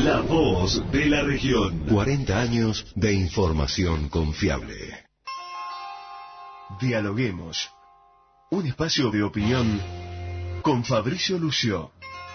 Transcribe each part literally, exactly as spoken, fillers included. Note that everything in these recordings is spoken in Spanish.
La voz de la región. cuarenta años de información confiable. Dialoguemos. Un espacio de opinión con Fabricio Lucio.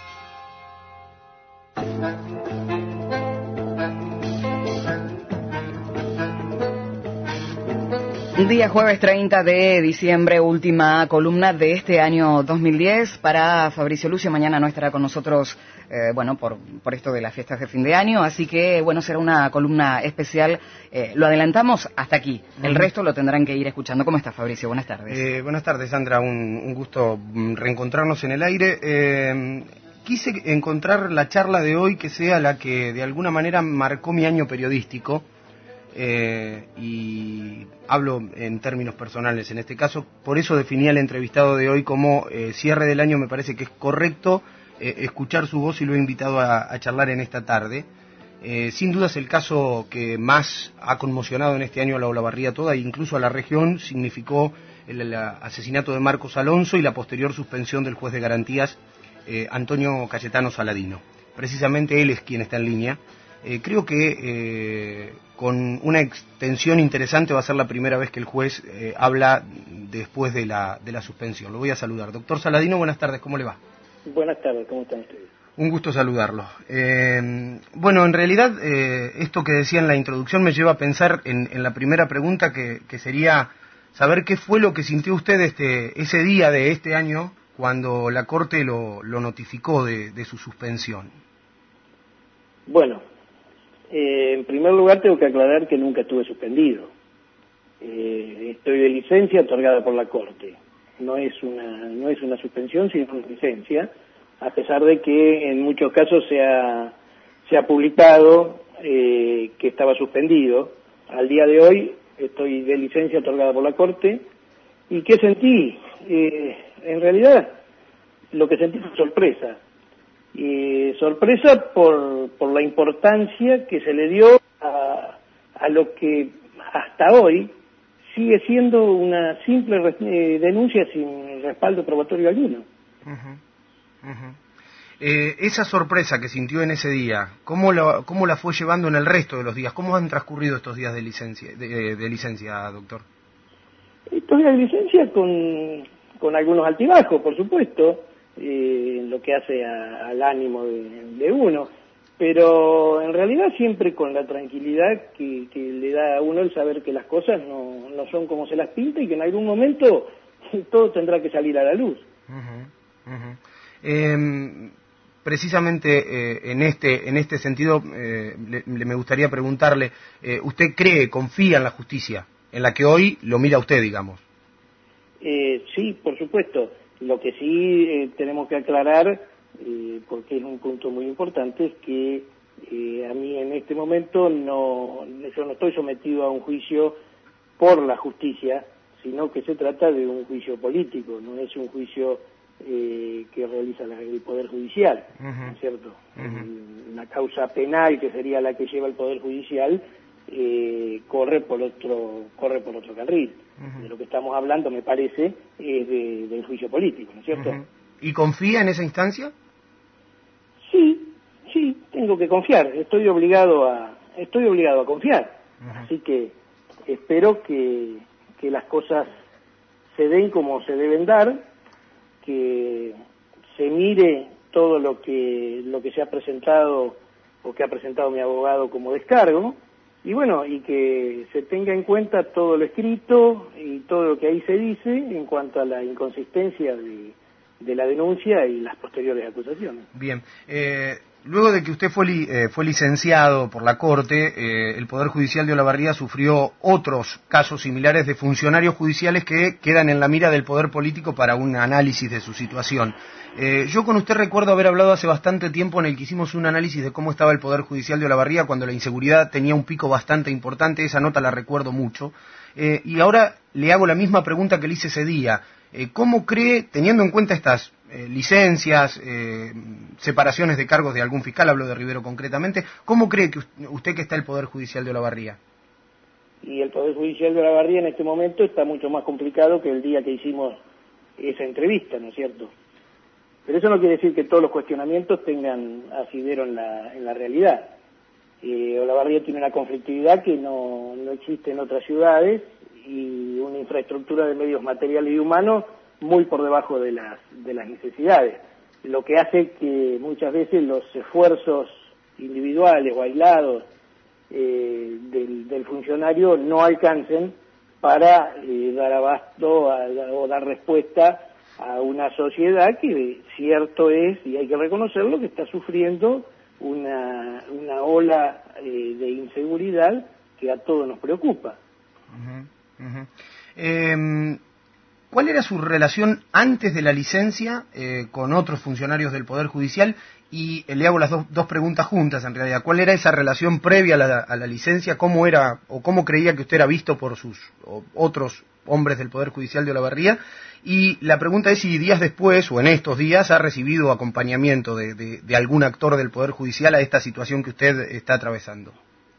Día jueves treinta de diciembre, última columna de este año dos mil diez para Fabricio Lucio. Mañana no estará con nosotros, eh, bueno, por, por esto de las fiestas de fin de año, así que, bueno, será una columna especial. Eh, lo adelantamos hasta aquí, el resto lo tendrán que ir escuchando. ¿Cómo estás, Fabricio? Buenas tardes. Eh, buenas tardes, Sandra, un, un gusto reencontrarnos en el aire. Eh, quise encontrar la charla de hoy que sea la que de alguna manera marcó mi año periodístico. Eh, y hablo en términos personales en este caso, por eso definí al entrevistado de hoy como eh, cierre del año. Me parece que es correcto eh, escuchar su voz y lo he invitado a, a charlar en esta tarde. Eh, sin duda es el caso que más ha conmocionado en este año a la Olavarría toda, e incluso a la región. Significó el, el asesinato de Marcos Alonso y la posterior suspensión del juez de garantías eh, Antonio Cayetano Saladino. Precisamente él es quien está en línea. Eh, creo que eh, con una extensión interesante va a ser la primera vez que el juez eh, habla después de la, de la suspensión. Lo voy a saludar. Doctor Saladino, buenas tardes, ¿cómo le va? Buenas tardes, ¿cómo están ustedes? Un gusto saludarlo. Eh, bueno, en realidad eh, esto que decía en la introducción me lleva a pensar en, en la primera pregunta, que, que sería saber qué fue lo que sintió usted este, ese día de este año cuando la Corte lo, lo notificó de, de su suspensión. Bueno, Eh, en primer lugar tengo que aclarar que nunca estuve suspendido. Eh, estoy de licencia otorgada por la Corte. No es una no es una suspensión, sino una licencia, a pesar de que en muchos casos se ha, se ha publicado eh, que estaba suspendido. Al día de hoy estoy de licencia otorgada por la Corte. ¿Y qué sentí? Eh, en realidad lo que sentí fue sorpresa. Y sorpresa por, por la importancia que se le dio a, a lo que hasta hoy sigue siendo una simple eh, denuncia sin respaldo probatorio alguno. Uh-huh. Uh-huh. Eh, esa sorpresa que sintió en ese día, ¿cómo la, cómo la fue llevando en el resto de los días? ¿Cómo han transcurrido estos días de licencia, de, de licencia, doctor? Estos días de licencia con, con algunos altibajos, por supuesto. Eh, en lo que hace a, al ánimo de, de uno, pero en realidad siempre con la tranquilidad que, que le da a uno el saber que las cosas no, no son como se las pinta y que en algún momento todo tendrá que salir a la luz. Uh-huh, uh-huh. Eh, precisamente eh, en este en este sentido eh, le, le me gustaría preguntarle, eh, ¿usted cree, confía en la justicia, en la que hoy lo mira usted, digamos? Eh, sí, por supuesto. Lo que sí eh, tenemos que aclarar, eh, porque es un punto muy importante, es que eh, a mí en este momento no, yo no estoy sometido a un juicio por la justicia, sino que se trata de un juicio político, no es un juicio eh, que realiza la, el Poder Judicial, uh-huh. ¿no es cierto? Uh-huh. Una causa penal, que sería la que lleva el Poder Judicial, eh, corre por otro corre por otro carril. Uh-huh. De lo que estamos hablando, me parece, es de, del juicio político, ¿no es cierto? Uh-huh. ¿Y confía en esa instancia? Sí, sí, tengo que confiar. Estoy obligado a estoy obligado a confiar. Uh-huh. Así que espero que, que las cosas se den como se deben dar, que se mire todo lo que lo que se ha presentado o que ha presentado mi abogado como descargo. Y bueno, y que se tenga en cuenta todo lo escrito y todo lo que ahí se dice en cuanto a la inconsistencia de, de la denuncia y las posteriores acusaciones. Bien, eh, luego de que usted fue, li, eh, fue licenciado por la Corte, eh, el Poder Judicial de Olavarría sufrió otros casos similares de funcionarios judiciales que quedan en la mira del poder político para un análisis de su situación. Eh, yo con usted recuerdo haber hablado hace bastante tiempo en el que hicimos un análisis de cómo estaba el Poder Judicial de Olavarría cuando la inseguridad tenía un pico bastante importante. Esa nota la recuerdo mucho. Eh, y ahora le hago la misma pregunta que le hice ese día. Eh, ¿Cómo cree, teniendo en cuenta estas eh, licencias, eh, separaciones de cargos de algún fiscal, hablo de Rivero concretamente, cómo cree que usted que está el Poder Judicial de Olavarría? Y el Poder Judicial de Olavarría en este momento está mucho más complicado que el día que hicimos esa entrevista, ¿no es cierto? Pero eso no quiere decir que todos los cuestionamientos tengan asidero en la, en la realidad. Eh, Olavarría tiene una conflictividad que no, no existe en otras ciudades y una infraestructura de medios materiales y humanos muy por debajo de las, de las necesidades, lo que hace que muchas veces los esfuerzos individuales o aislados eh, del, del funcionario no alcancen para eh, dar abasto a, o dar respuesta a una sociedad que cierto es, y hay que reconocerlo, que está sufriendo una, una ola eh, de inseguridad que a todos nos preocupa. Uh-huh, uh-huh. Eh, ¿Cuál era su relación antes de la licencia eh, con otros funcionarios del Poder Judicial? Y eh, le hago las do, dos preguntas juntas en realidad. ¿Cuál era esa relación previa a la, a la licencia? ¿Cómo era o cómo creía que usted era visto por sus o, otros hombres del Poder Judicial de Olavarría? Y la pregunta es si días después o en estos días ha recibido acompañamiento de, de, de algún actor del Poder Judicial a esta situación que usted está atravesando.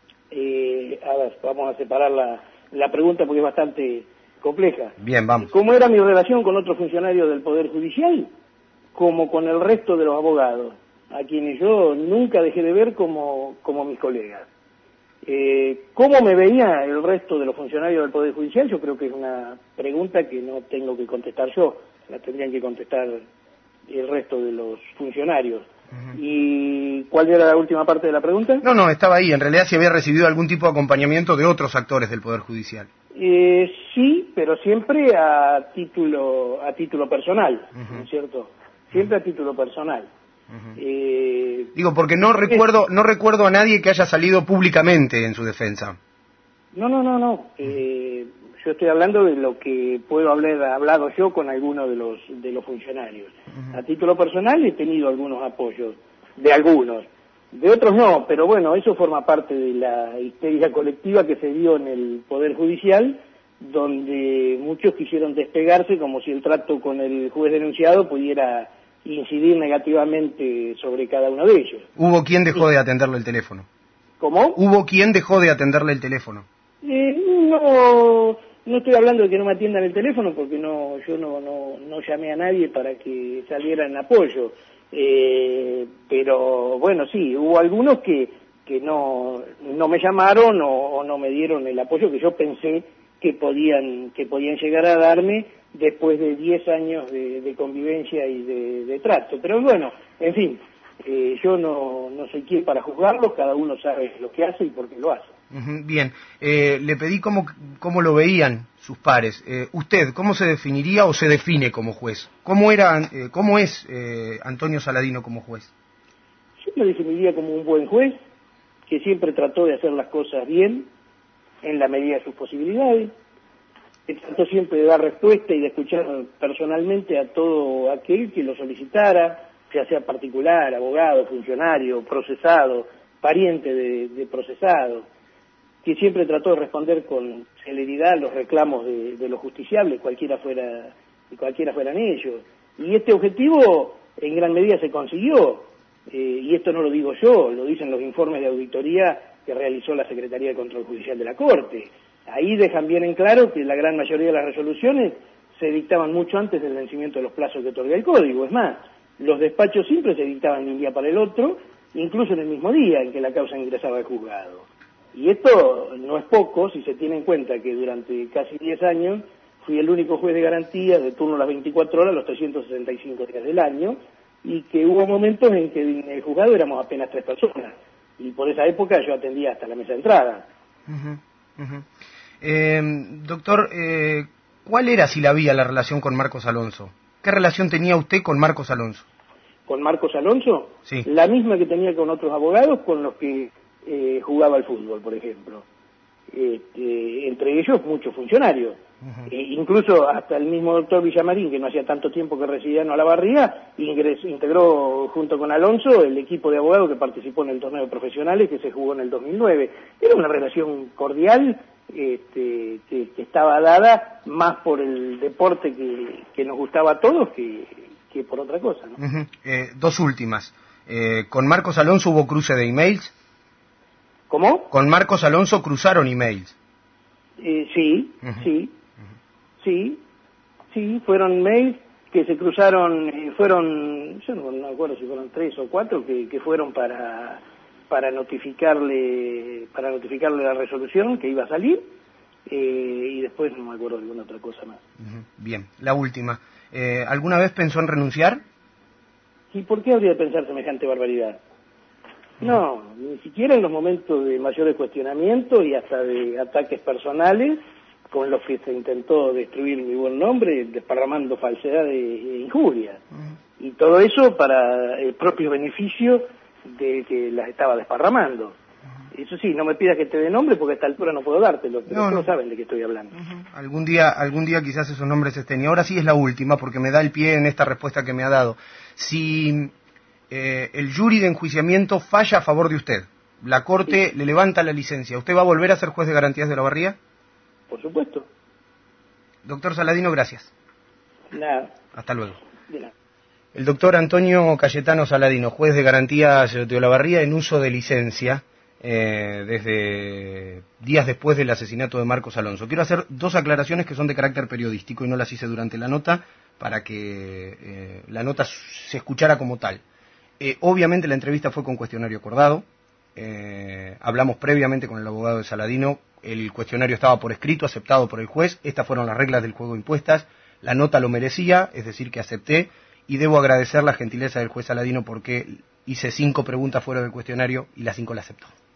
Eh, a ver, vamos a separar la, la pregunta porque es bastante compleja. Bien, vamos. ¿Cómo era mi relación con otros funcionarios del Poder Judicial? Como con el resto de los abogados, a quienes yo nunca dejé de ver como, como mis colegas. Eh, ¿Cómo me veía el resto de los funcionarios del Poder Judicial? Yo creo que es una pregunta que no tengo que contestar yo, la tendrían que contestar el resto de los funcionarios. Uh-huh. ¿Y cuál era la última parte de la pregunta? No, no, estaba ahí. En realidad, si había recibido algún tipo de acompañamiento de otros actores del Poder Judicial. Eh, sí, pero siempre a título a título personal, uh-huh. ¿no es cierto? Siempre uh-huh. a título personal. Uh-huh. Eh, Digo, porque no recuerdo no recuerdo a nadie que haya salido públicamente en su defensa. No, no, no, no. Eh, yo estoy hablando de lo que puedo haber hablado yo con alguno de los de los funcionarios. Uh-huh. A título personal he tenido algunos apoyos, de algunos. De otros no, pero bueno, eso forma parte de la histeria colectiva que se dio en el Poder Judicial, donde muchos quisieron despegarse como si el trato con el juez denunciado pudiera incidir negativamente sobre cada uno de ellos. ¿Hubo quien dejó de atenderle el teléfono? ¿Cómo? ¿Hubo quien dejó de atenderle el teléfono? Eh, no, no estoy hablando de que no me atiendan el teléfono porque no, yo no, no, no llamé a nadie para que saliera en apoyo. Eh, pero bueno, sí, hubo algunos que, que no, no me llamaron o, o no me dieron el apoyo que yo pensé que podían, que podían llegar a darme después de diez años de, de convivencia y de, de trato. Pero bueno, en fin, eh, yo no, no soy quien para juzgarlos, cada uno sabe lo que hace y por qué lo hace. Uh-huh, bien, eh, le pedí cómo, cómo lo veían sus pares. Eh, ¿Usted cómo se definiría o se define como juez? ¿Cómo, era, eh, cómo es eh, Antonio Saladino como juez? Yo me definiría como un buen juez, que siempre trató de hacer las cosas bien, en la medida de sus posibilidades, que trató siempre de dar respuesta y de escuchar personalmente a todo aquel que lo solicitara, ya sea particular, abogado, funcionario, procesado, pariente de, de procesado, que siempre trató de responder con celeridad los reclamos de, de los justiciables, cualquiera fuera, cualquiera fueran ellos. Y este objetivo en gran medida se consiguió, eh, y esto no lo digo yo, lo dicen los informes de auditoría que realizó la Secretaría de Control Judicial de la Corte. Ahí dejan bien en claro que la gran mayoría de las resoluciones se dictaban mucho antes del vencimiento de los plazos que otorga el Código. Es más, los despachos simples se dictaban de un día para el otro, incluso en el mismo día en que la causa ingresaba al juzgado. Y esto no es poco si se tiene en cuenta que durante casi diez años fui el único juez de garantía de turno a las veinticuatro horas, los trescientos sesenta y cinco días del año, y que hubo momentos en que en el juzgado éramos apenas tres personas. Y por esa época yo atendía hasta la mesa de entrada. Uh-huh, uh-huh. Eh, doctor, eh, ¿cuál era, si la había, la relación con Marcos Alonso? ¿Qué relación tenía usted con Marcos Alonso? ¿Con Marcos Alonso? Sí. La misma que tenía con otros abogados con los que eh, jugaba al fútbol, por ejemplo. Este, entre ellos muchos funcionarios. Uh-huh. Eh, incluso hasta el mismo doctor Villamarín, que no hacía tanto tiempo que residía en Olavarría, ingresó, integró junto con Alonso el equipo de abogados que participó en el torneo de profesionales que se jugó en el dos mil nueve. Era una relación cordial este, que, que estaba dada más por el deporte que, que nos gustaba a todos que, que por otra cosa, ¿no? Uh-huh. eh, dos últimas. Eh, ¿Con Marcos Alonso hubo cruce de emails? ¿Cómo? ¿Con Marcos Alonso cruzaron emails? Eh, sí, uh-huh. sí. Sí, sí, fueron mails que se cruzaron, eh, fueron, yo no me acuerdo si fueron tres o cuatro, que, que fueron para para notificarle para notificarle la resolución que iba a salir, eh, y después no me acuerdo de alguna otra cosa más. Bien, la última. Eh, ¿Alguna vez pensó en renunciar? ¿Y por qué habría de pensar semejante barbaridad? No, ni siquiera en los momentos de mayores cuestionamientos y hasta de ataques personales, con los que se intentó destruir mi buen nombre, desparramando falsedades e injurias. Uh-huh. Y todo eso para el propio beneficio de que las estaba desparramando. Uh-huh. Eso sí, no me pidas que te dé nombre porque a esta altura no puedo dártelo, pero no, no. saben de qué estoy hablando. Uh-huh. Algún día, algún día quizás esos nombres estén. Y ahora sí es la última, porque me da el pie en esta respuesta que me ha dado. Si eh, el jury de enjuiciamiento falla a favor de usted, la Corte sí. le levanta la licencia, ¿usted va a volver a ser juez de garantías de Olavarría? Por supuesto. Doctor Saladino, gracias. Nada. Hasta luego. De nada. El doctor Antonio Cayetano Saladino, juez de garantías de Olavarría en uso de licencia eh, desde días después del asesinato de Marcos Alonso. Quiero hacer dos aclaraciones que son de carácter periodístico y no las hice durante la nota para que eh, la nota se escuchara como tal. Eh, obviamente la entrevista fue con cuestionario acordado. Eh, hablamos previamente con el abogado de Saladino. El cuestionario estaba por escrito, aceptado por el juez. Estas fueron las reglas del juego impuestas. La nota lo merecía, es decir, que acepté. Y debo agradecer la gentileza del juez Saladino porque hice cinco preguntas fuera del cuestionario y las cinco las aceptó.